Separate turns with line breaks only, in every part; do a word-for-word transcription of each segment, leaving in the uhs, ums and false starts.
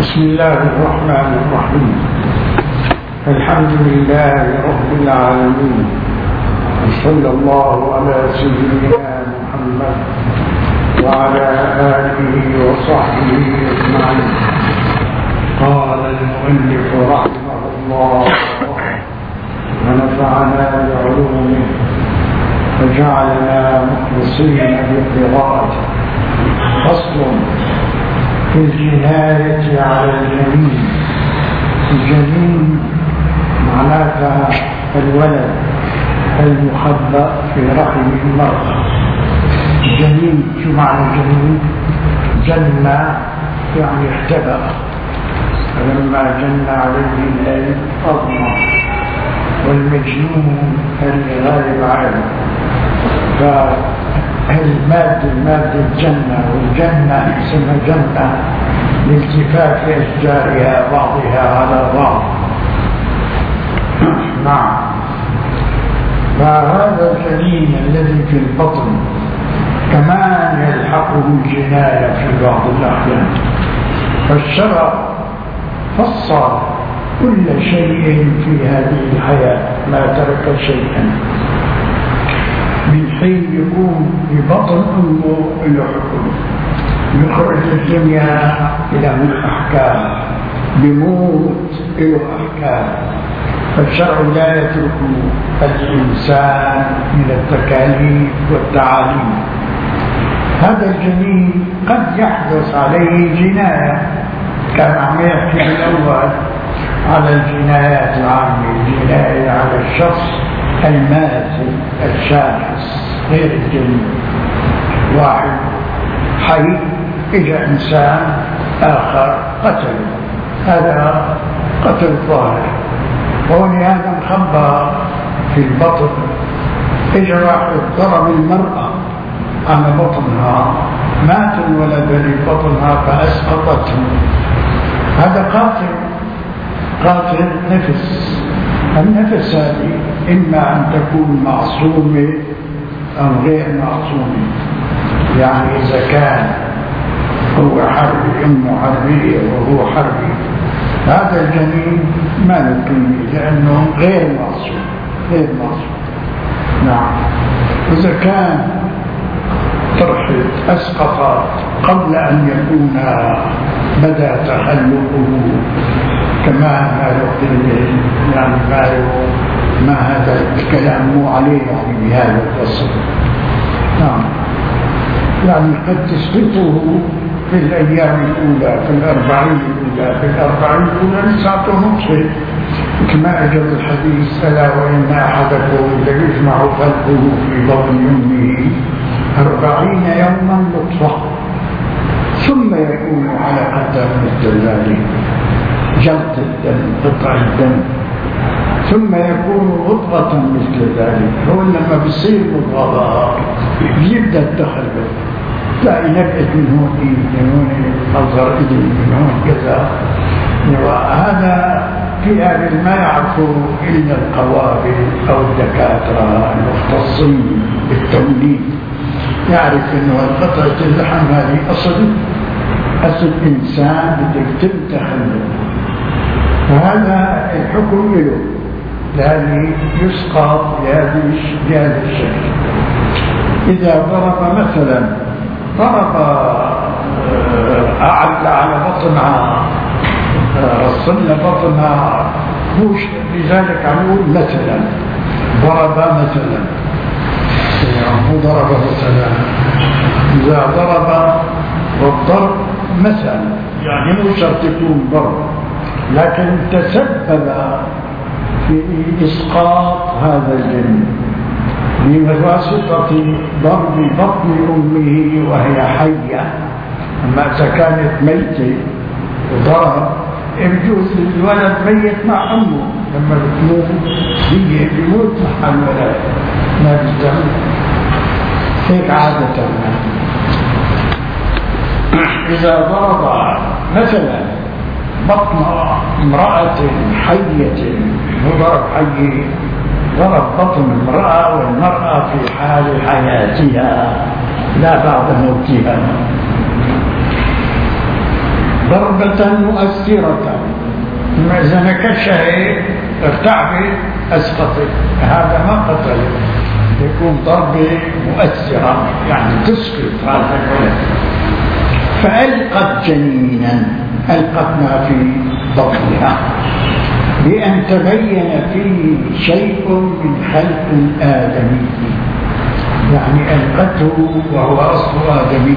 بسم الله الرحمن الرحيم. الحمد لله رب العالمين، وصلى الله على سيدنا محمد وعلى آله وصحبه أجمعين. قال المؤلف رحمه الله ونفعنا بعلومه وجعلنا مخلصين بقراءته. فصل في الجناية على الجنين. الجنين معناتها الولد المخبأ في رحم المرأة. الجنين شو معنى الجنين؟ جن يعني اختبأ، فلما جن عليه الليل أظلم، والمجنون اللي غالب عنه. فالمادة المادة الجنة، والجنة اسمها جنة لالتفاف أشجارها بعضها على بعض. نعم. فهذا الجنين الذي في البطن كمان يلحقه الجناية في بعض الأحيان. فالشرع فصل كل شيء في هذه الحياة، ما ترك شيئا. من حين يكون في بطن أمه له حكم، يخرج الدنيا له أحكام، بموت له أحكام. فالشرع لا يترك الإنسان من التكاليف والتعاليم. هذا الجنين قد يحدث عليه جناية، كان عم يحكي بالأول على الجنايات العامة، الجناية على الشخص الماثل الشاخص غير الجنين. واحد حي إجا إنسان آخر قتله، هذا قتل ظاهر، ولهذا مخبى في البطن. إجا واحد ضرب المرأة على بطنها، مات الولد اللي بطنها فأسقطته. هذا قاتل، قاتل نفس. النفس هذه إما أن تكون معصومة أو غير معصومة. يعني إذا كان هو حربي، أمه حربية وهو حربي، هذا الجنين ما نقيمه لأنه غير معصوم، غير معصوم. نعم. إذا كان طرحت أسقط قبل أن يكون بدأ تخلقه، كما ما يقول يعني ما ما هذا الكلام مو عليه يعني بهذا التصرف. نعم. يعني قد تسقطه في الأيام الأولى، في الأربعين الأولى، في الأربعين الأولى لساته مبصر، كما أجل الحديث: ألا وإن أحدكم ليجمع خلقه في بطن أمه أربعين يوما نطفة، ثم يكون علقة مثل ذلك، جلط الدم، قطع الدم، ثم يكون مضغة مثل ذلك. هو لما بيصير مضغة يبدأ التخلف، تلاقي نبعت من هون إيه، من هون أصغر إيدي، من هون كذا. وهذا في أهل ما يعرفه إلا القوابل أو الدكاترة المختصين بالتوليد، يعرف أنه قطعة اللحم هذه أصل أصل إنسان بدك تخلف. فهذا الحكم له، لأنه يسقط بهذا الشكل. إذا ضرب مثلا ضرب أعلى على بطنها، رصلنا بطنها، مش لذلك عمول مثلا ضرب مثلا، يعني ضرب مثلا. إذا ضرب، والضرب مثلا يعني مو شرط يكون ضرب، لكن تسبب في إسقاط هذا الجنين بواسطة ضرب بطن أمه وهي حية. أما إذا كانت ميتة وضرب، يجوز الولد ميت مع أمه، لما بتموت هي بيموت مع الولد، ما بيستمر. هيك عادة. إذا ضرب مثلا بطن امرأة حية، هو ضرب حي، ضرب بطن المرأة، والمرأة في حال حياتها لا بعد موتها. ضربة مؤثرة، إذا نكشها ارتعبت أسقطت، هذا ما قتل، يكون ضربة مؤثرة يعني تسقط هذا الولد. فألقت جنينا، ألقت ما في بطنها، بأن تبين فيه شيء من خلق آدمي، يعني ألقته وهو أصل آدمي،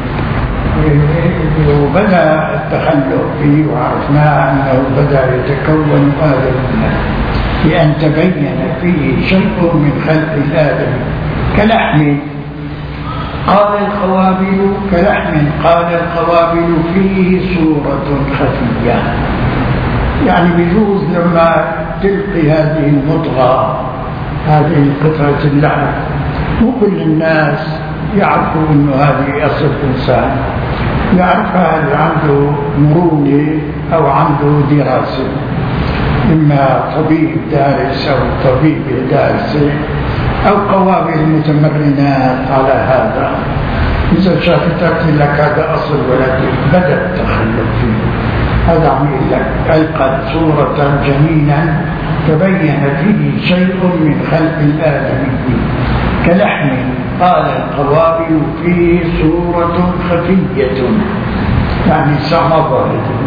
وبدأ التخلق فيه وعرفنا أنه بدأ يتكون آدم، بأن تبين فيه شيء من خلق الآدم كلحم. قال القوابل كلحم، قال القوابل فيه صورة خفية، يعني بيجوز لما تلقي هذه المضغة، هذه قطعة اللحم، مو كل الناس يعرفوا أنه هذه أصل إنسان، يعرفها اللي عنده مرونة أو عنده دراسة، إما طبيب دارس أو طبيبة دارسة أو قوابل متمرنات على هذا. إذا شافتك لك هذا أصل ولدك بدأ التخلق فيه، هذا عميل لك. ألقت صورة جنينا تبين فيه شيء من خلق الآدمي كلحم، قال القوابل فيه صورة خفية، يعني صعبة.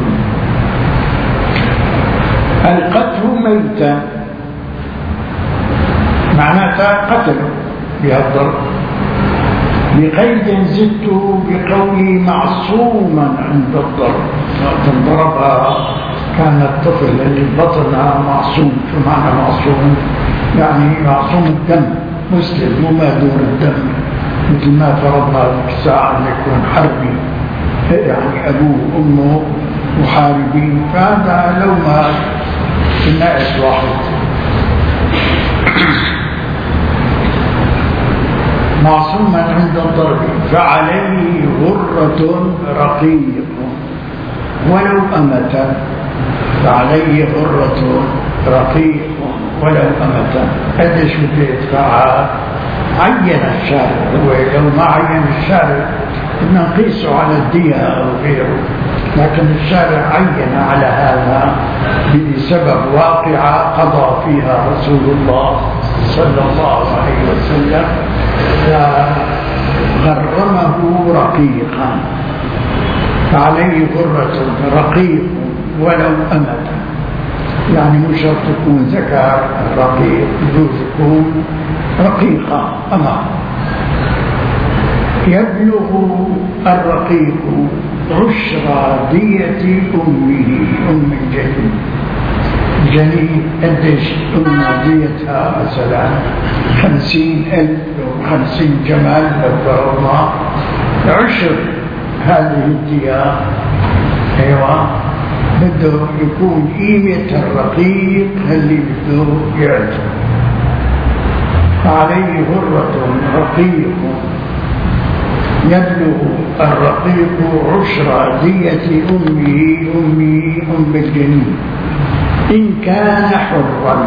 ألقته ميتا، معناتها قتله بهالضرب. بقيد زدته بقولي معصوما عند الضرب، وقت ضربها كان الطفل اللي بطنها معصوم. شو معنى معصوم؟ يعني معصوم الدم، مسلم وما دون الدم، مثل ما فرضنا الساعة أن يكون حربي، يعني أبوه وأمه محاربين، فهذا لو ما الناس واحد. معصوما عند الضرب، فعليه غرة رقيق ولو أمة، فعليه غرة رقيق ولو أمة. قديش بده يدفعها؟ عين الشارع، هو لو ما عين الشارع بدنا نقيسه على الدية أو غيره، لكن الشارع عين على هذا بسبب واقعة قضى فيها رسول الله صلى الله عليه وسلم، فغرمه رقيقا، فعليه غرة رقيق ولو أمة، يعني مش شرط تكون ذكر رقيق، يجوز تكون رقيقة أمة. يبلغ الرقيق عشر دية أمه، أم الجنين. الجنين قديش أم ديتها؟ مثلا خمسين ألف أو خمسين جمال لو فرضنا عشر هذه الدية. أيوة، بده يكون قيمة الرقيق اللي بده يعطي. فعليه غرة رقيق، يبلغ الرقيق عشر دية أمه، أمه أم الجنين، إن كان حرا.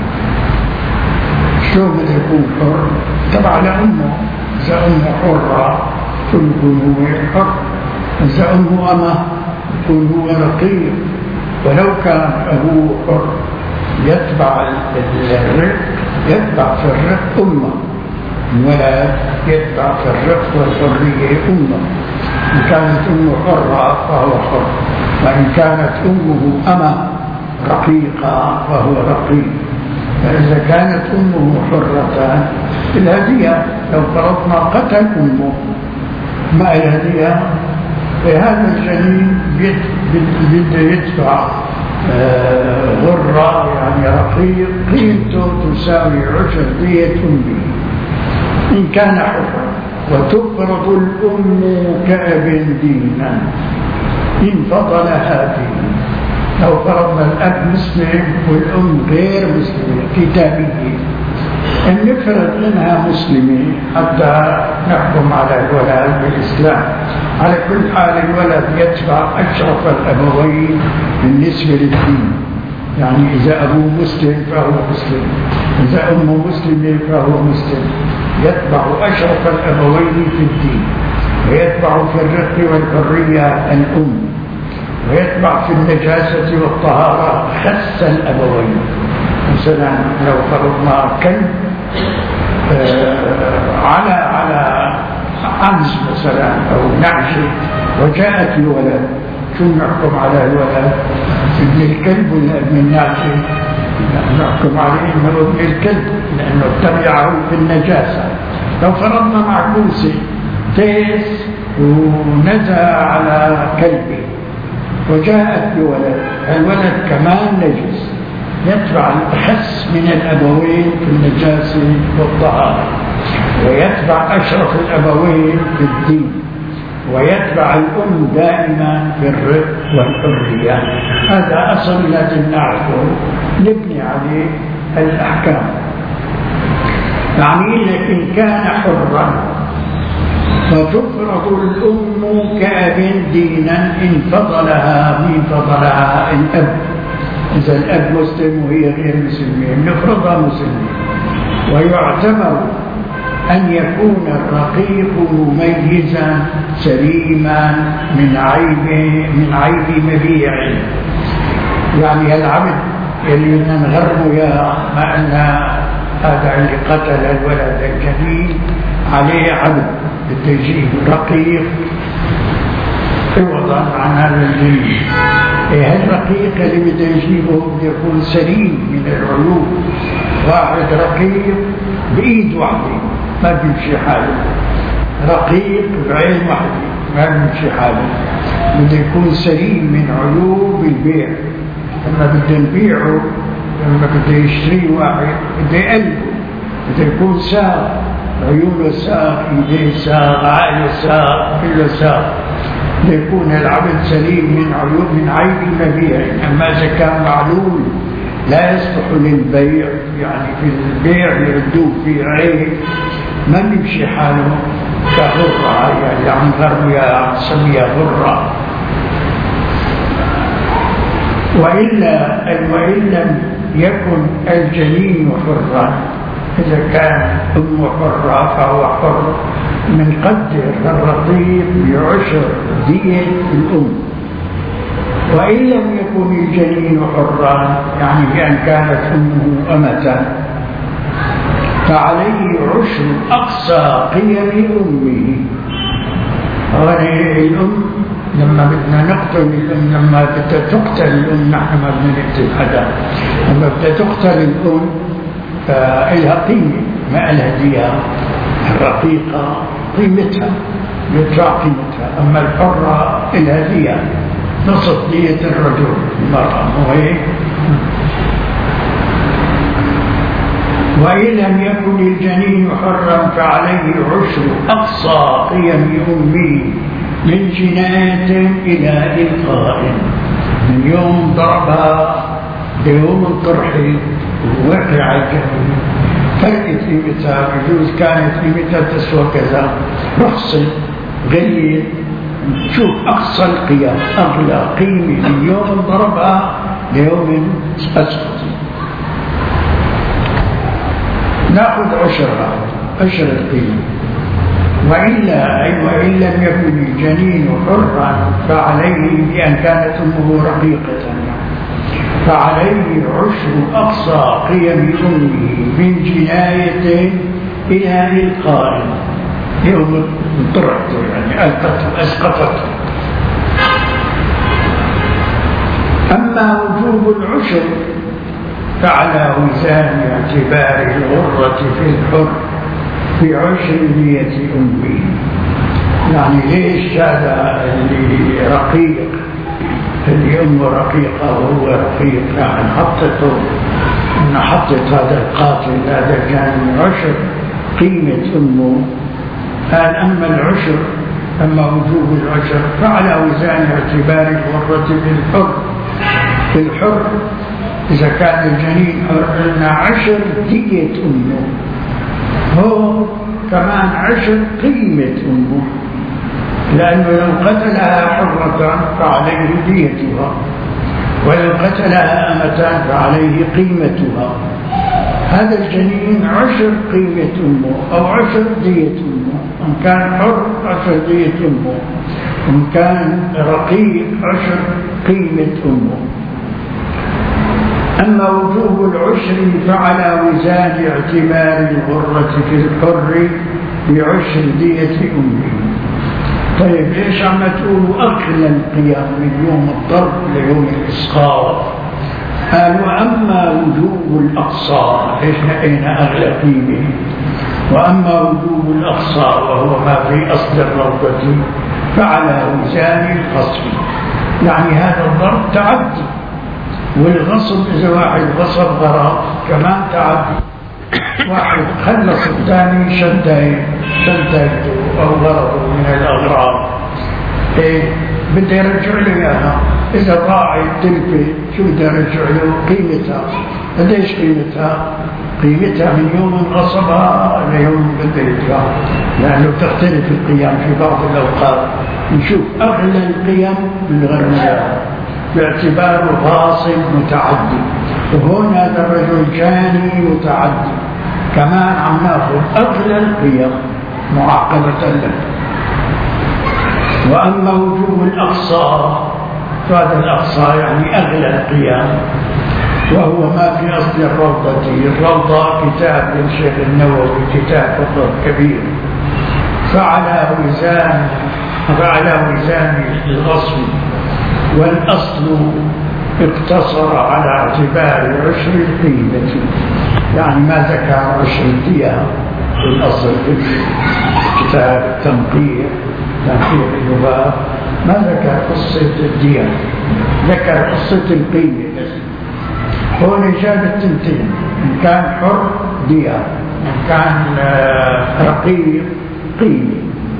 شو بده يكون حر؟ تبع لأمه، إذا أمه حرة يكون هو حر، إذا أمه أمه يكون هو رقيق. ولو كان أبوه حر يتبع الرق، يتبع في الرق أمه، الولد يتبع في الرق والحرية أمه. إن كانت أمه حرة فهو حر، وإن كانت أمه أمه رقيقة فهو رقيق. فإذا كانت أمه حرة الهدية، لو فرضنا قتل أمه مع الهدية، فهذا الجنين بده يدفع غرة يعني رقيق قيمته تساوي عشر دية أمه إن كان حرا. وتفرض الأم كأب دينا إن فضلها دين. لو فرضنا الأب مسلم والأم غير مسلمة كتابية، أن نفرض إنها مسلمة حتى نحكم على الولد بالإسلام. على كل حال الولد يتبع أشرف الأبوين بالنسبة للدين، يعني إذا أبوه مسلم فهو مسلم، إذا أمه مسلمة فهو مسلم. يتبع أشرف الأبوين في الدين، ويتبع في الرق والحرية الأم. ويتبع في النجاسة والطهارة خس الأبوين. مثلا لو فرضنا كلب آه على على عنز مثلا أو نعجة وجاءت الولد، شو نحكم على الولد؟ ابن الكلب ولا ابن النعجة؟ نحكم عليه انه ابن الكلب لانه اتبعه في النجاسة. لو فرضنا معكوسة تيس ونزى على كلبه وجاءت بولد، الولد كمان نجس، يتبع الأخس من الأبوين في النجاسة والطهارة، ويتبع أشرف الأبوين في الدين، ويتبع الأم دائما في الرق والحرية. هذا أصل لازم نعرفه نبني عليه الأحكام. يعني إن كان حرا فتفرض الأم كأب دينا إن فضلها من فضلها الأب. إذا الأب مسلم وهي غير مسلمة نفرضها مسلمة. ويعتبر أن يكون الرقيق مميزا سليما من عيب من عيب مبيع. يعني العبد اللي بدنا نغرمه يا ما أن هذا اللي قتل الولد الكبير عليه عبد بده يجيب رقيق عوضا عن هذا الجنين. الرقيق اللي بده يجيبه بده يكون سليم من العيوب. واحد رقيق بإيد واحدة ما بيمشي حاله، رقيق بعين واحدة ما بيمشي حاله، بده يكون سليم من عيوب البيع. لما بده نبيعه، لما بده يشتري واحد بده يقلبه، بده يكون ساق، عيونه ساق، ايديه ساق، عقله ساق، كله ساق. بده يكون العبد سليم من عيوب من عيب المبيع. اما اذا كان معلول لا يصلح للبيع، يعني في البيع يردوه في عيب ما بيمشي حاله كغرة، يعني عم غرمية عم سميها غرة. وإلا وإن لم يكن الجنين حرا، إذا كان أم حرة فهو حر، منقدر الرقيق بعشر دية الأم. وإن لم يكن الجنين حرا، يعني بأن كانت أمه أمة، فعليه عشر أقصى قيم أمه. هذه الأم لما بدنا نقتل الأم، لما بدها تقتل الأم، نحن ما بدنا نقتل حدا، لما بدها تقتل الأم فإلها قيمة، ما إلها دية. الرقيقة قيمتها يدفع قيمتها، أما الحرة إلها دية نصف دية الرجل المرأة، مو هيك؟ وإن لم يكن الجنين حرا فعليه عشر أقصى قيم أمه من جناية إلى إلقاء، من يوم ضربها ليوم الطرح ووقع الجنين. فرقت قيمتها، بجوز كانت قيمتها تسوى كذا، رخصت غليت، شوف أقصى القيم أغلى قيمة من يوم ضربها ليوم أسقط، نأخذ عشرها، عشر القيمة. وإلا أي وإن لم يكن الجنين حرا فعليه بأن كانت أمه رقيقة، فعليه عشر أقصى قيم أمه من جناية إلى إلقاء، يوم طرحته يعني ألقته أسقطته. أما وجوب العشر فعلى وزان اعتبار الغرة في الحر بعشر دية أمه. يعني ليش هذا اللي رقيق، اللي أمه رقيقة وهو رقيق، يعني حطته إن حطت هذا القاتل هذا كان عشر قيمة أمه. قال أما العشر، أما وجوب العشر فعلى وزان اعتبار الغرة في الحر. في الحر إذا كان الجنين حر عشر دية أمه، هو كمان عشر قيمة أمه، لأنه لو قتلها حرة فعليه ديتها، ولو قتلها أمة فعليه قيمتها. هذا الجنين عشر قيمة أمه أو عشر دية أمه، إن كان حر عشر دية أمه، وإن كان رقيق عشر قيمة أمه. أما وجوب العشر فعلى وزان اعتبار الغرة في الحر بعشر دية أمه. طيب ليش عم تقولوا أكل القيام من يوم الضرب ليوم الإسقاط؟ قالوا أما وجوب الأقصى، ليش لقينا أغلى قيمة؟ وأما وجوب الأقصى وهو ما في أصل الروضة فعلى وزان الغصب، يعني هذا الضرب تعدي، والغصب إذا واحد غصب غرض كمان تعدي، واحد خلص الثاني شدته أو غرضه من الأغراض، إيه بده يرجع له إياها. إذا ضاعت تلفة شو بده يرجع له؟ قيمتها. قديش قيمتها؟ قيمتها من يوم غصبها ليوم بده يدفع، لأنه تختلف القيم في بعض الأوقات. نشوف أغلى القيم بالغرمية باعتباره غاصب متعدي، وهون هذا الرجل جاني متعدي، كمان عم ناخذ أغلى القيم معاقبة له. وأما وجوب الأقصى فهذا الأقصى يعني أغلى القيم، وهو ما في أصل الروضة. الروضة كتاب للشيخ النووي، كتاب فقط كبير، فعلى وزان فعلى وزان الغصب، والأصل اقتصر على اعتبار عشر القيمة، يعني ما ذكر عشر الدية في الأصل في كتاب التنقيح تنقيح اللغات، ما ذكر قصة الدية، ذكر قصة القيمة بس. هون جاب التنتين، إن كان حر دية، إن كان رقيق قيمة.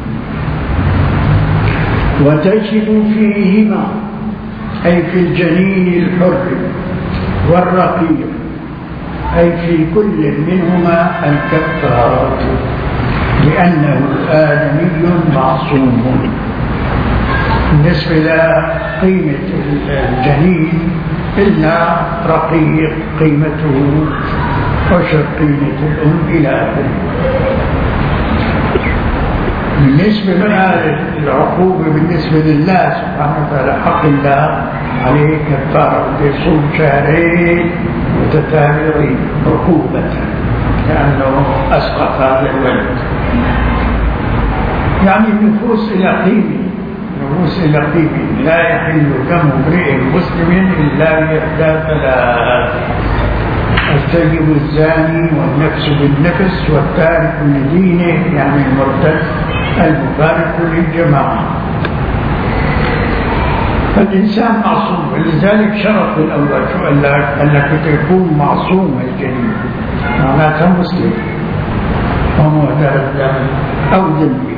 وتجب فيهما أي في الجنين الحر والرقيق، أي في كل منهما الكفارة، لأنه آدمي معصوم. بالنسبة لقيمة الجنين إلا رقيق قيمته عشر قيمة الأم إلى آخره. بالنسبة للعقوبة بالنسبة لله سبحانه وتعالى، حق الله عليه كفارة، يصوم شهرين متتابعين عقوبة لأنه أسقط هذا الولد. يعني النفوس إلى قيمة، النفوس إلى قيمة، لا يحل دم امرئ مسلم إلا بإحدى ثلاث: الثيب الزاني، والنفس بالنفس، والتارك لدينه يعني المرتد، المفارق للجماعة. فالإنسان معصوم، ولذلك شرط الأول شو قال لك؟ قال لك يكون معصوم الجنين، معناتها مسلم ومهدر الدم أو ذنبي.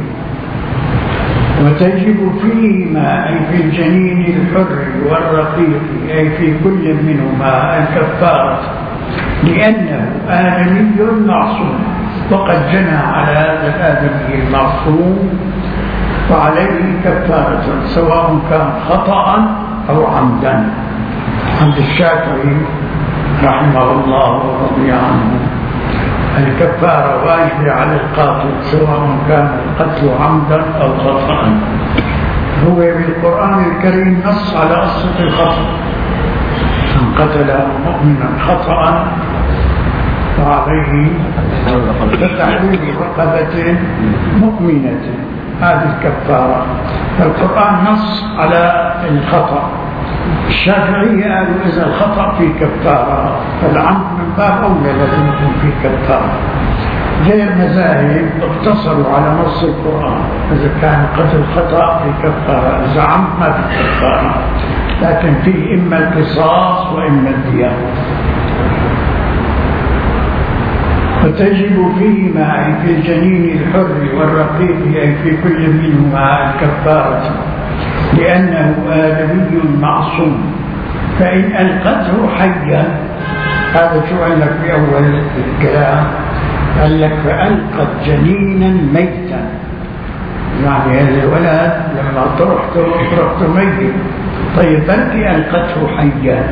وتجب فيهما أي في الجنين الحر والرقيق أي في كل منهما الكفارة، لأنه آدمي معصوم، وقد جنى على هذا الآدمي المعصوم، فعليه كفارة سواء كان خطأ أو عمدا. عند الشافعي رحمه الله ورضي عنه الكفارة واجبة على القاتل سواء كان القتل عمدا أو خطأ. هو بالقرآن الكريم نص على قصة الخطأ: من قتل مؤمنا خطأ فعليه تحرير رقبة مؤمنة، هذه الكفارة. فالقرآن نص على الخطأ. الشافعية قالوا إذا الخطأ في كفارة فالعمد من باب أولى لازم يكون في كفارة. غير مذاهب اقتصروا على نص القرآن، إذا كان قتل خطأ في كفارة، إذا عمد ما في كفارة، لكن فيه إما القصاص وإما الدية. وتجب فيهما أي في الجنين الحر والرقيق أي في كل منهما الكفارة، لأنه آدمي معصوم. فإن ألقته حيا، هذا شو قال لك في أول الكلام؟ قال لك فألقت جنينا ميتا، يعني هذا الولد لما طرحته طرحته ميت. طيب بلكي ألقته حيا،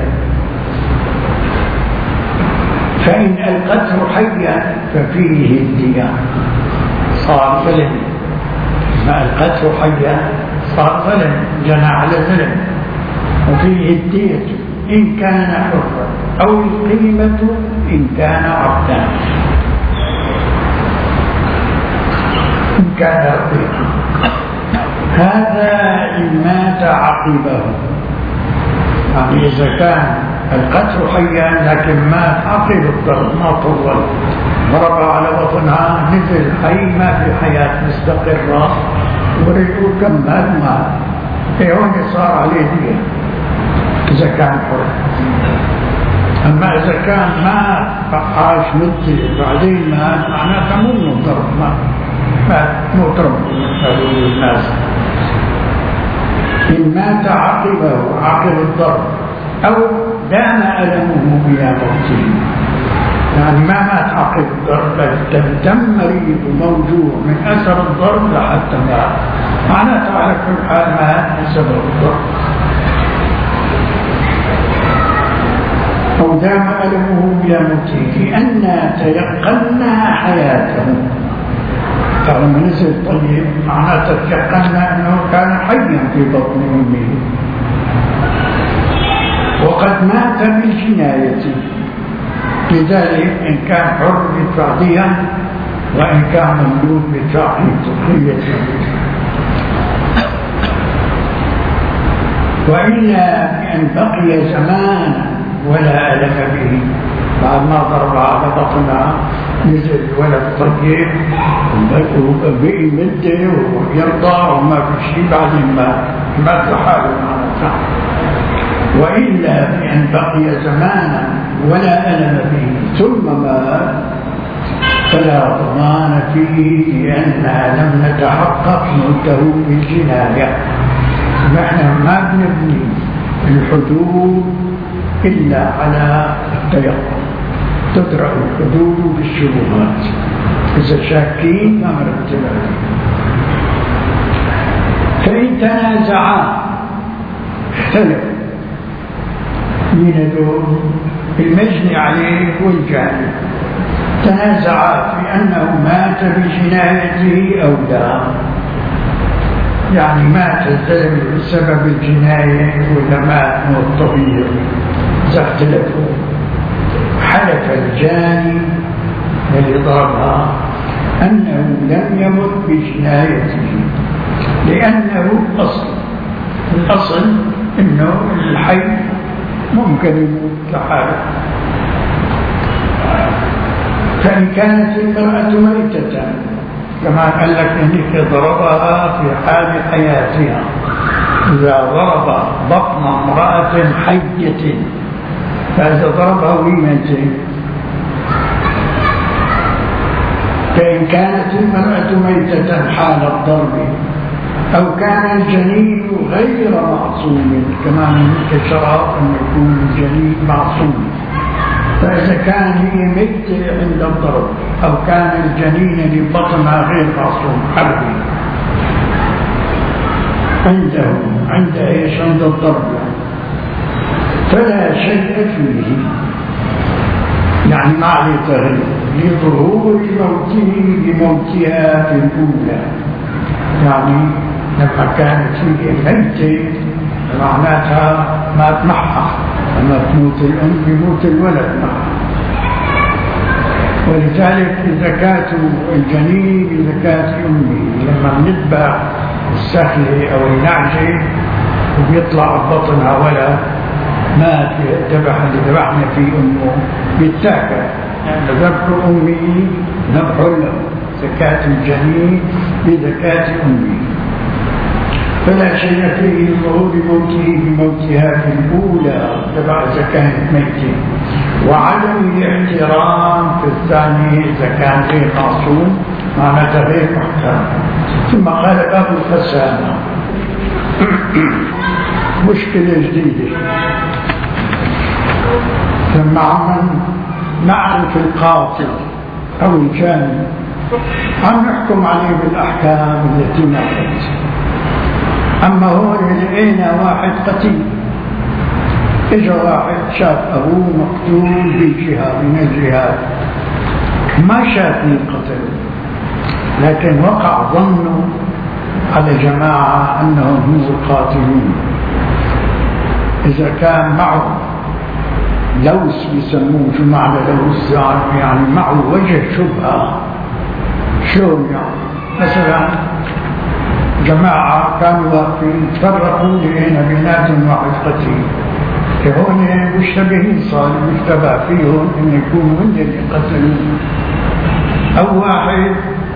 فإن ألقته حيا ففيه الدية، صار فله. القتل حيا صار ظلم، جنى على ظلم، وفيه الدية إن كان حرا أو القيمة إن كان عبدا، إن كان رقيقا. هذا إن مات عقبه، يعني إذا كان القتل حيا لكن مات عقب الضرب ما طول، ضرب على بطنها نزل حي، ما في حياة مستقرة، ورجعوا كمل مات، هون صار عليه دية إذا كان حر. أما إذا كان مات عاش مدة بعدين مات، معناتها مو من الضرب، مات مو ضرب الناس. إن مات عقبه عقب الضرب أو دام ألمه إلى موته، يعني ما مات عقب الضرب بل تم مريض موجوع من أثر الضرب لحتى مات، معناته على كل حال مات بسبب الضرب. أو دام ألمه إلى موته لأن تيقنا حياته. فلما نزل طيب معناته تيقنا أنه كان حيا في بطن أمه، وقد مات بالجناية، لذلك إن كان حر يدفع دية، وإن كان مملوك يدفع حية. وإلا بأن بقي زمانا ولا ألم به، بعد ما ضرب على بطنها نزل ولد طيب وبقي مدة ويرضى وما في شيء، بعدين ما مات حاله معناتها. وإلا بأن بقي زمانا ولا ألم به ثم مات فلا ضمان فيه، لأننا لم نتحقق موته بالجناية. نحن ما بنبني الحدود إلا على التيقن، تدرأ الحدود بالشبهات، إذا شاكين ما مرتب عليه. فإن تنازعا اختلفوا من المجني عليه والجاني، تنازعا في أنه مات بجنايته أو لا، يعني مات الزلم بسبب الجناية ولا مات موت طبيعي، إذا اختلفوا حلف الجاني الذي ضربها أنه لم يمت بجنايته، لأنه أصل الأصل أنه الحي ممكن يموت لحاله. فإن كانت المرأة ميتة كما قال لك إنك ضربها في حال حياتها، إذا ضرب بطن امرأة حية فإذا ضربها وهي ميتة. فإن كانت المرأة ميتة حال الضرب أو كان الجنين غير معصوم، كما من شرط أن يكون الجنين معصوم، فإذا كان هي ميتة عند الضرب أو كان الجنين لبطنها غير معصوم حربي عنده عند إيش عند الضرب، فلا شيء فيه، يعني ما عليه تغيير لظهور موته لموتها في الأولى. يعني لما كانت هي ميتة معناتها مات معها، لما تموت الأم يموت الولد معها. ولذلك زكاة الجنين بزكاة أمه، لما بنتبع السهلة أو النعجة وبيطلع ببطنها ولد مات ذبح اللي ذبحنا في أمه بيتاكل، يعني ذبح أمه ذبح له، زكاة الجنين بزكاة أمه. فلا شيء فيه ظهور موته بموتها في الأولى تبع إذا كانت ميتة، وعدم الاحترام في الثاني إذا كان غير معصوم معناتها غير محترم. ثم قال باب الخسامة مشكلة جديدة. لما عم نعرف القاتل أو الجاني عم نحكم عليه بالأحكام التي نعرفها. أما هو لقينا واحد قتيل، إجا واحد شاف أبوه مقتول بالجهاد من الجهاد، ما شاف من قتل، لكن وقع ظنه على جماعة أنهم هم القاتلون. إذا كان معه لوس بيسموه، شو معنى لوس؟ يعني معه وجه شبهة. شلون يعني؟ مثلا جماعة كانوا واقفين تفرقوا لقينا بيناتهم واحد قتيل، هون مشتبهين، صار مشتبه فيهم ان يكونوا هم اللي قتلوا. او واحد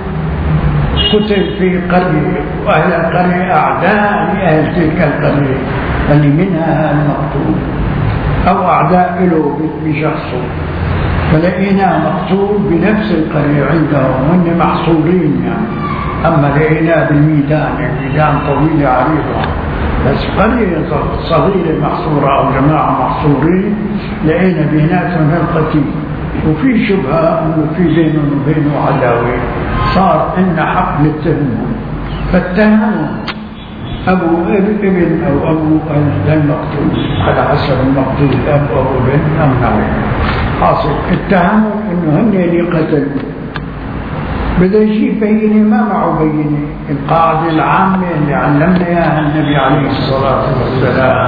قتل في قرية واهل القرية اعداء لاهل تلك القرية اللي منها المقتول، او اعداء له بشخصه، فلقيناه مقتول بنفس القرية عندهم وهم محصورين يعني. أما لقيناه بالميدان، الميدان طويلة عريضة، بس قرية صغيرة محصورة أو جماعة محصورين، لقينا بيناتهم القتيل وفي شبهة أنه في بينهم وبينه عداوة، صار إن حق نتهمهم، فاتهموا أبو ابن أو أبو المقتول على حسب المقتول، أب أو ابن أم نعم، حاصل اتهموا إنه هم اللي قتلوا. بدأ يجيب بينة، ما معه بينة. القاعدة العامة اللي علمنا إياها النبي عليه الصلاة والسلام: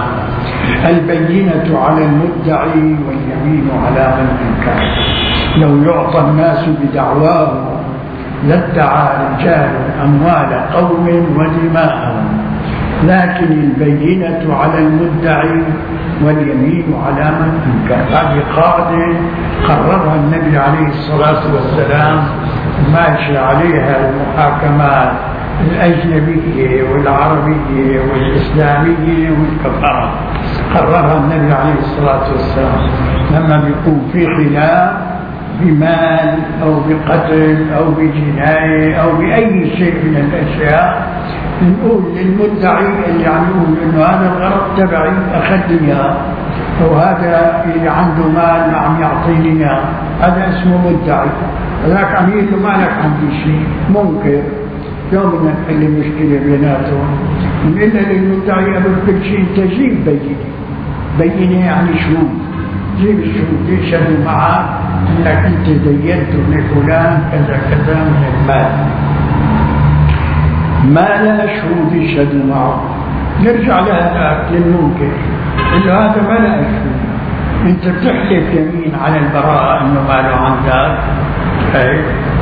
البينة على المدعي واليمين على من أنكر. لو يعطى الناس بدعواه لادعى رجال أموال قوم ودماءهم، لكن البينة على المدعي واليمين على من أنكر. هذه قاعدة قررها النبي عليه الصلاة والسلام، ماشي عليها المحاكمات الأجنبية والعربية والإسلامية والكفرة، قررها النبي عليه الصلاة والسلام. لما بيكون في خلاف بمال أو بقتل أو بجناية أو بأي شيء من الأشياء، نقول للمدعي اللي عم يقول إنه هذا الغرض تبعي أخذ إياه، أو هذا اللي عنده مال ما عم يعطيني إياه، هذا اسمه مدعي. هذاك عم يقول له مالك عندي شيء، منكر. يوم بدنا نحل المشكلة بيناتهم، نقول للمدعي قبل كل شيء أنت جيب بينة. بينة يعني شهود، جيب الشهود يشهدوا معك أنك أنت دينت من فلان كذا كذا من المال. ما لا شهود يشهدوا معه، نرجع لهذاك للمنكر اللي هذا ما لا شهود، أنت بتحلف يمين على البراءة أنه ماله عندك. هاي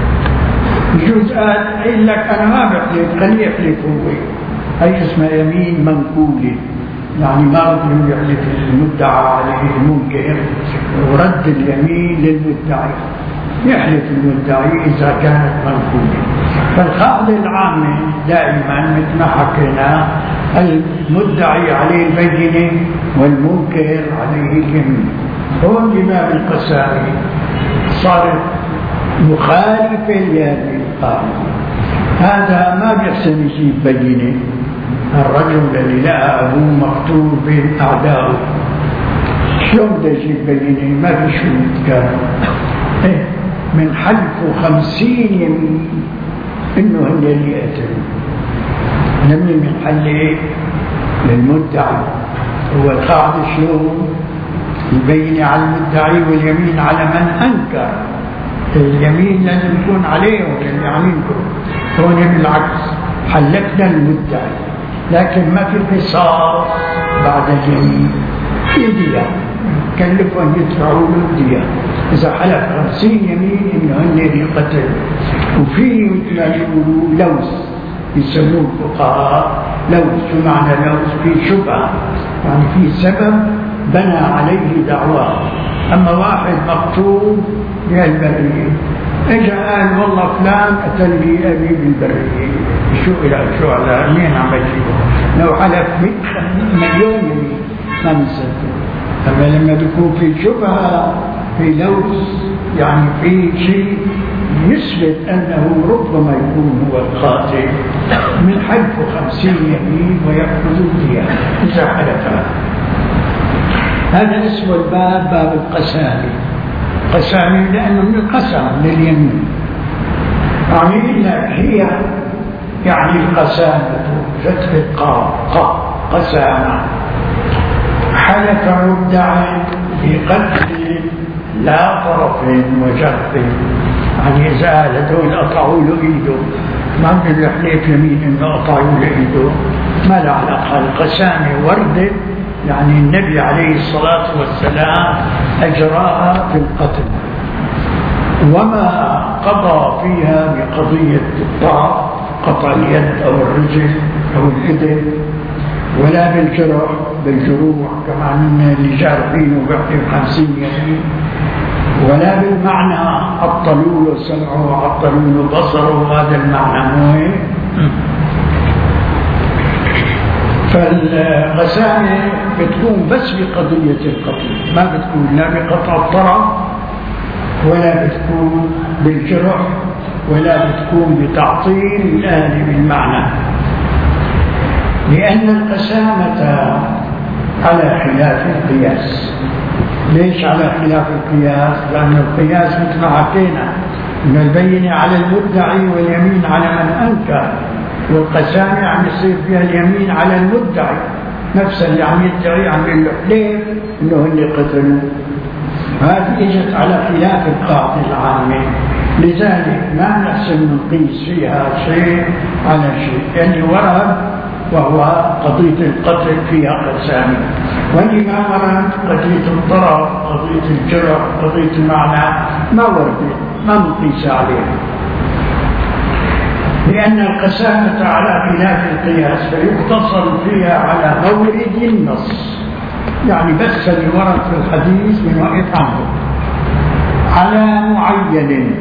يجوز قال قايل لك أنا ما بحلف، خليه يحلف هو، هي اسمها يمين منقولة، يعني ما بده يحلف المدعى عليه المنكر، ورد اليمين للمدعي، يحلف المدعي إذا كانت منقولة. فالقاعدة العامة دائما مثل ما حكينا: المدعي عليه البينة والمنكر عليه اليمين. هون الإمام القسامي صارت مخالفة لهذه القاعدة. هذا ما بيحسن يجيب بينة. الرجل اللي لقى أبوه مقتول بين أعدائه شلون بده يجيب بينة؟ ما في شهود كانوا، إيه من حلفوا خمسين يمين إنه هن اللي قتلوا. لم من حل للمدعي. هو القاعدة شلون؟ البينة على المدعي واليمين على من أنكر. اليمين لازم يكون عليه واللي عم ينكر. هون بالعكس، حلفنا المدعي، لكن ما في قصاص بعد اليمين، في دية، كلفهم يدفعوا له الدية إذا حلف خمسين يمين إنه هن اللي قتل. وفي مثل ما يقولوا لوث، يسموه الفقهاء لوث. شو معنى لوث؟ في شبهة، يعني في سبب بنى عليه دعواه. أما واحد مقتول بهالبرية اجى قال والله فلان قتل لي أبي بالبرية، شو إلى شو على مين عم بجيبه؟ لو حلف مليون يمين ما بنصدق. أما لما بيكون في شبهة، في لوث، يعني في شيء يثبت أنه ربما يكون هو القاتل، من حلف خمسين يمين ويأخذ الدية إذا حلف. هذا اسمه الباب باب القسامي. قسامي لأنه من القسم لليمين، يعني هي يعني القسامة فتح القاف قسامة. حلف مدعي بقتل لا طرف وجرح، يعني إذا هذول قطعوا له إيده ما بده يحلف يمين انه قطعوا له ما له علاقه. القسامه ورده يعني النبي عليه الصلاه والسلام اجراها في القتل، وما قضى فيها بقضيه الطاعه قطع اليد او الرجل او الاذن، ولا بالجرح بالجروح كما من اللي جارحين وبيعطي خمسين يمين، ولا بالمعنى عطلوا له سمعه وعطلوا له بصره، هذا المعنى مو. فالقسامة بتكون بس بقضية القتل، ما بتكون لا بقطع الطرف ولا بتكون بالجرح ولا بتكون بتعطيل الآلة بالمعنى، لأن القسامة على خلاف القياس. ليش على خلاف القياس؟ لأن القياس مثل ما حكينا أن البينة على المدعي واليمين على من أنكر، والقسامة عم يصير فيها اليمين على المدعي، نفس اللي عم يدعي عم يقول له ليه إنه اللي قتلوه. هذه اجت على خلاف القاعدة العامة، لذلك ما نحسن نقيس فيها شيء على شيء، يعني ورد وهو قضية القتل فيها قسامة، واللي ما ورد قضية الضرر قضية الجرح قضية المعنى ما ورد ما نقيس عليها، لأن القسامة على خلاف القياس فيقتصر فيها على مورد النص، يعني بس اللي ورد في الحديث من وقت عنه على معين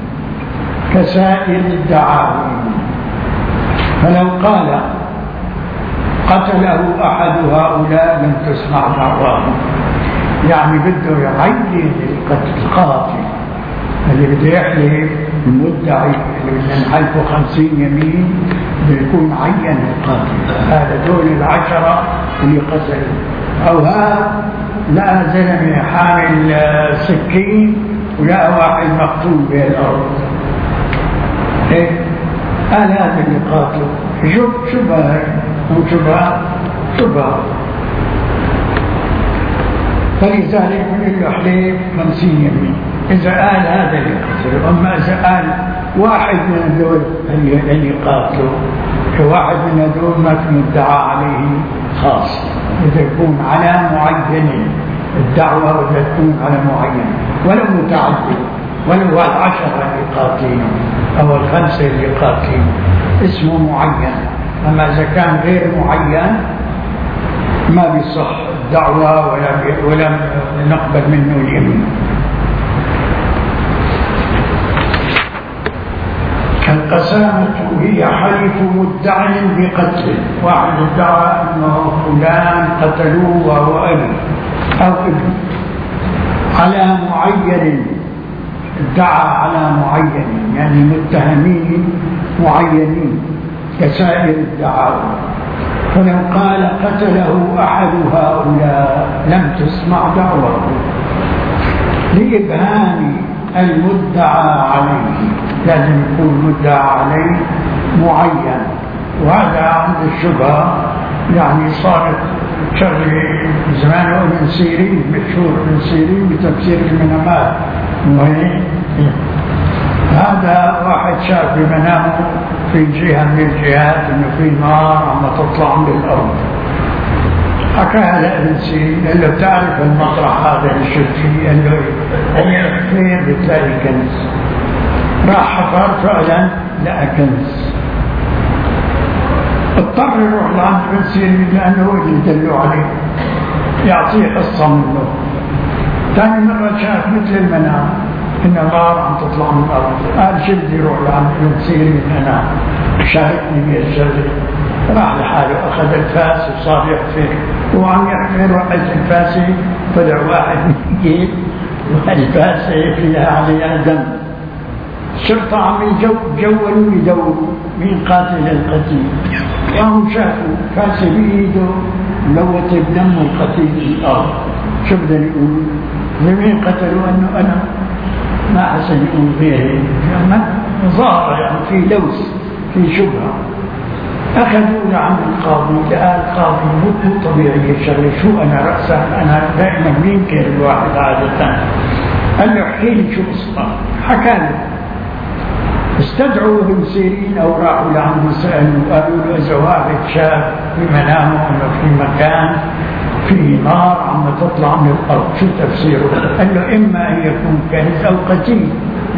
كسائر الدعاوى. فلو قال قتله أحد هؤلاء لم تسمع دعواه، يعني بده يعين القاتل اللي بده يحلف المدعي اللي بدنا نحلفه خمسين يمين بيكون عين القاتل، هذا دول العشرة اللي قتلوا. أو هذا لا زلمة حامل سكين ولا واحد مقتول بالأرض، إيه قال هذا اللي قاتل شوف شبه وشبه شبه، فلذلك من له حليف خمسين يمين إذا قال هذا اللي قتله. أما إذا قال واحد من هذول اللي قاتله، واحد من هذول ما في مدعى عليه خاص، إذا يكون على معين الدعوة ولا تكون على معين ولو متعدد، ولو العشرة اللي قاتلين أو الخمسة اللي قاتلين اسمه معين. أما إذا كان غير معين ما بيصح الدعوة ولا ولا نقبل منه اليمين. القسامة هي حلف مدعي بقتله، واحد ادعى أنه فلان قتلوه وهو أبي أو ابن على معين، ادعى على معين يعني متهمين معينين كسائر الدعاوى. فلو قال قتله أحد هؤلاء لم تسمع دعواه لإبهام المدعى عليه، لازم يكون مدعى عليه معين. وهذا عند الشبهة يعني صارت شغله زمان ابن سيرين مشهور ابن سيرين بتفسير المنامات، وهي هذا واحد شاف بمنامه في جهة من الجهات انه في نار عم تطلع من الارض، حكاها لابن سيرين قال له تعرف المطرح هذا اللي شفت فيه؟ قال له هي خير بتلاقي كنز. راح حفر فعلا لقى كنز، اضطر يروح لعند ابن سيرين لانه هو اللي دلوا عليه يعطيه قصه منه. ثاني مره شاف مثل المنام ان نار عم تطلع من الارض، قال شو بدي يروح لعند ابن سيرين انا شاركني بالشغله. راح لحاله اخذ الفاس وصار يحفر، وعم يحفر وقت الفاسه طلع واحد من الجيب والفاسه فيها عليها دم. الشرطة عم يجولوا يدوروا مين قاتل القتيل، وهم شافوا فاسة بإيده ملوثة بدم القتيل في الأرض. شو بدهم يقولوا؟ لمين قتلوا؟ أنه أنا ما حسن يقول غيري، ظاهرة يعني في لوث في شبهة. أخذوا لعند القاضي، لقى القاضي مو طبيعي الشغلة، شو أنا رأسا أنا دائما بينكر الواحد عادة. قال له احكي لي شو قصة، حكى له استدعوا ابن سيرين أو راحوا لعنده سألوا قالوا له إذا واحد شاف في منامه أنه في مكان فيه نار عم تطلع من الأرض شو تفسيره؟ قال له إما أن يكون كنز أو قتيل.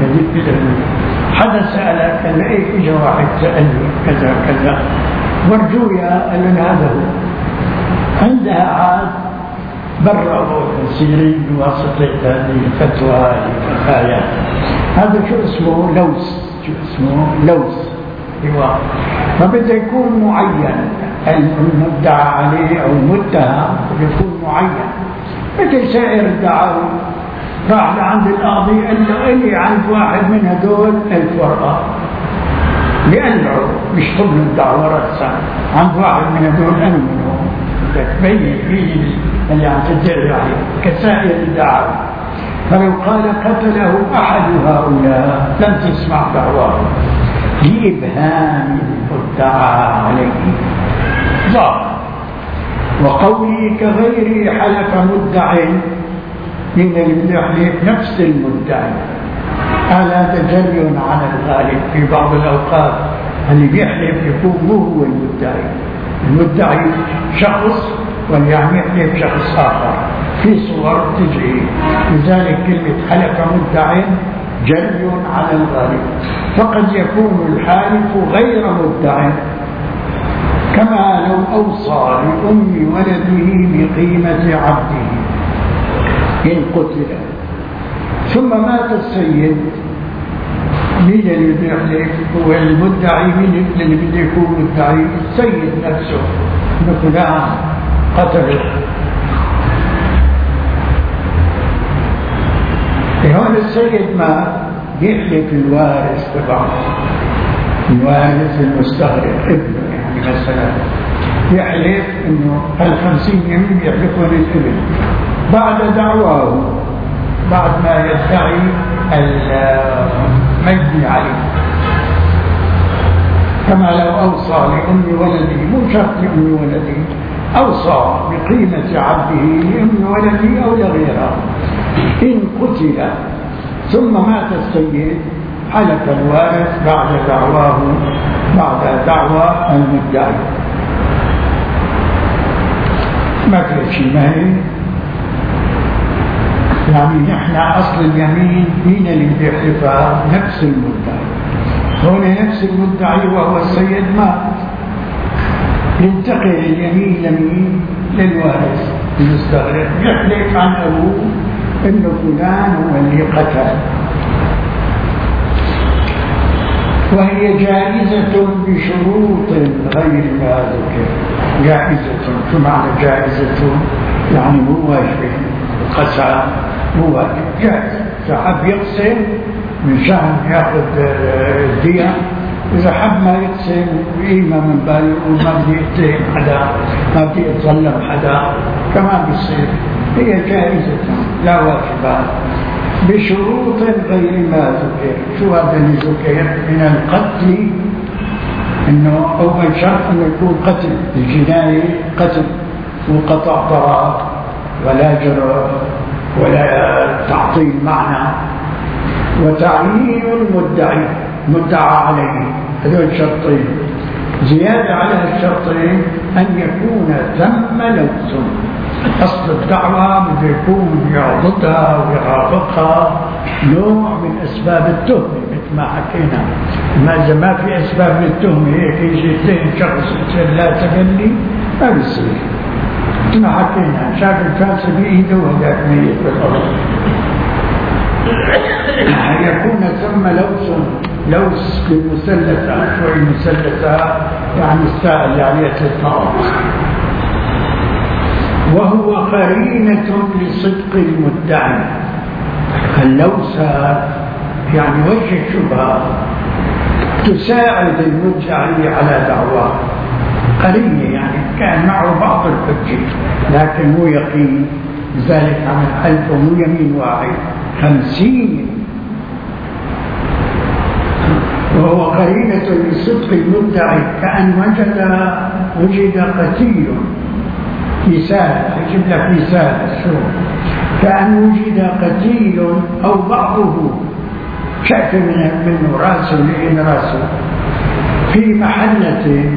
حدا سألك؟ قال له إيه إجا واحد سألني كذا كذا ورجويا. قال له هذا هو. عندها عاد برأوا ابن سيرين بواسطة هذه الفتوى الآيات. هذا شو اسمه؟ لوث. شو اسمه؟ لوث. ايوه. فبده يكون معين، المدعى عليه او المتهم يكون معين. مثل سائر الدعاوى راح لعند القاضي قال له الي عند واحد من هدول ألف ورقه بيقلعوا بيشطب له الدعوه راسا عند واحد من هدول انا منهم. بدك تبين فيه اللي عم تدعي عليه كسائر الدعاوى. فلو قال قتله أحد هؤلاء لم تسمع دعواه لإبهام المدعى عليه ضابط. وقوله كغيره حلف مدع من المحلف نفس المدعي. هذا تجري عن الغالب في بعض الأوقات اللي بيحلف يكون مو هو المدعي، المدعي شخص واللي عم يحلف شخص آخر في صور تجري. لذلك كلمة حلف مدع جري على الغالب. فقد يكون الحالف غير مدع، كما لو أوصى لأم ولده بقيمة عبده إن قتل ثم مات السيد. مين اللي بيحلف؟ هو المدعي. مين اللي بده يكون مدعي؟ السيد نفسه انه فلان قتله. هون السيد ما يحلف الوارث تبعه، الوارث المستغرق ابنه يعني مثلا يحلف انه هالخمسين يمين يحلفون الابن بعد دعواه، بعد ما يدعي المجني عليه. كما لو أوصى لأم ولده، مو شرط لأم ولده، أوصى بقيمة عبده لأم ولده أو لغيرها إن قتل ثم مات السيد حلف الوارث بعد دعواه، بعد دعوى المدعي. ما في شيء مهم. يعني نحن أصل اليمين مين اللي بيحلفها؟ نفس المدعي. هنا نفس المدعي وهو السيد مات، ينتقل اليمين لمين؟ للوارث المستغرق، يحلف عن أبوه إنه فلان هو اللي قتل. وهي جائزة بشروط غير ما ذكر. جائزة، شو معنى جائزة؟ يعني مو واجبة، قسم مو واجب، جائز. إذا حب يقسم من شأن ياخذ الدية، إذا حب ما يقسم قيمة من باله يقول ما بدي يتهم حدا، ما بدي يتظلم حدا، كمان بيصير. هي جائزة لا واجبات بشروط غير ما ذكر. شو هذا اللي ذكر؟ من القتل، انه اول شرط انه يكون قتل، الجناية قتل وقطع طرف ولا جرح ولا تعطيل معنى، وتعيين المدعي مدعى عليه. هذول شرطين. زيادة على الشرطين أن يكون ثم لوث. أصل الدعوة بده يكون يعضدها ويرافقها نوع من أسباب التهمة مثل ما حكينا. ما إذا ما في أسباب للتهمة هيك يجي اثنين شخص يصير لا تغني ما بيصير. مثل ما حكينا شاف الفاسة بإيده وهذاك ميت بالأرض. يكون ثم لوث، لوث بالمثلثة. شو المثلثة؟ يعني السائل يعني ثلاث نقط. وهو قرينة لصدق المدعي. اللوثة يعني وجه الشبهة تساعد المدعي على دعواه. قرينة يعني كان معه بعض الحجة لكن مو يقين، لذلك عمل حلف ومو يمين واحد، خمسين. وهو قرينة لصدق المدعي كأن وجد وجد قتيل. مثال يجيب لك مثال. شو؟ كأن وجد قتيل أو بعضه شأت منه راسه لإن راسه في محلة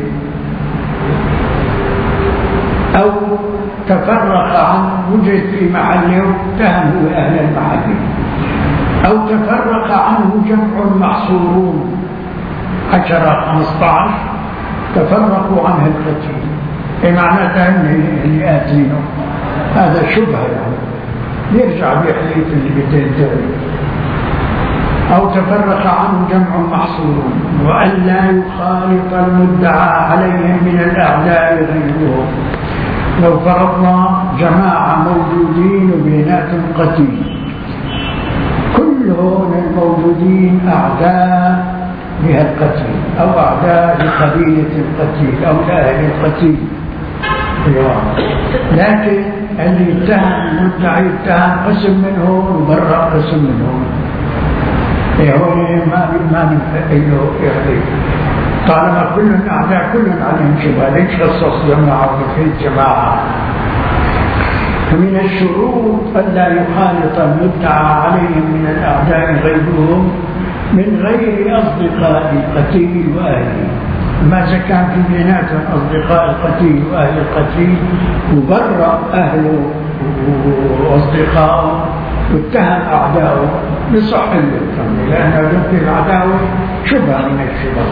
أو تفرق عن وجد في محله اتهمه أهل المحل، أو تفرق عنه جمع محصورون عشرة خمسة عشر تفرقوا عنه القتيل، إيه معناتها اللي آتينه هذا شبهة يعني يرجع بحديث اللي بتنتهي. أو تفرق عنه جمع محصورون وألا يخالط المدعى عليهم من الأعداء غيرهم. لو فرضنا جماعة موجودين وبينات قتيل، كلهم الموجودين أعداء بها القتيل أو أعداء لقبيلة القتيل أو لأهل القتيل، لكن اللي اتهم المدعي اتهم قسم منهم وبرأ قسم منهم، هو ما ما من طالما كل أعداء كل عليهم شبهة، ليش خصص جماعة وفي جماعة؟ فمن الشروط ألا يخالط المدعى عليهم من الأعداء غيرهم من غير أصدقاء القتيل وأهله. ماذا كان في بيناتهم أصدقاء القتيل وأهل القتيل وبرأ أهله وأصدقائه واتهم أعداؤه بصح الحكم، لأن ذكر العداوة شبهة من الشبه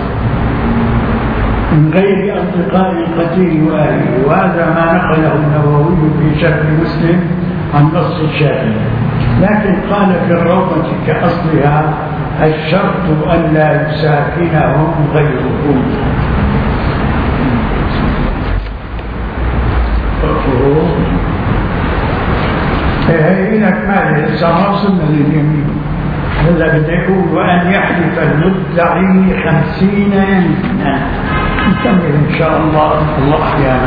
من غير أصدقاء القتيل وأهله. وهذا ما نقله النووي في شرح مسلم عن نص الشافعي، لكن قال في الروضة كأصلها الشرط ألا يساكنهم غيرهم. هي لك ماذا الزمان صلنا لليمين هلا بدي يقول وأن يحلف المدعي خمسين يمينا. نكمل إن شاء الله الله أحيانا.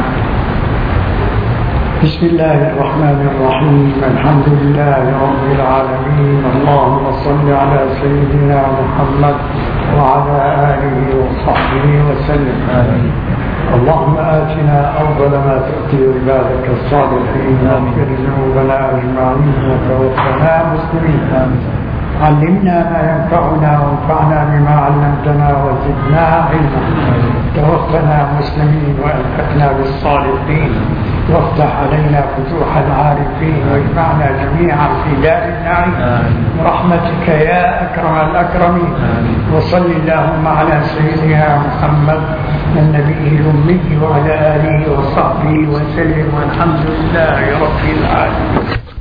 بسم الله الرحمن الرحيم، الحمد لله رب العالمين، اللهم صل على سيدنا محمد وعلى آله وصحبه وسلم. آمين. اللهم آتنا أفضل ما تؤتي عبادك الصالحين، واغفر ذنوبنا أجمعين وتوفنا مسلمين. علمنا ما ينفعنا وانفعنا بما علمتنا وزدنا علما. توفنا مسلمين والحقنا بالصالحين، وافتح علينا فتوح العارفين، واجمعنا جميعا في دار النعيم برحمتك يا أكرم الأكرمين. وصل اللهم على سيدنا محمد النبي الأمي وعلى آله وصحبه وسلم، والحمد لله رب العالمين.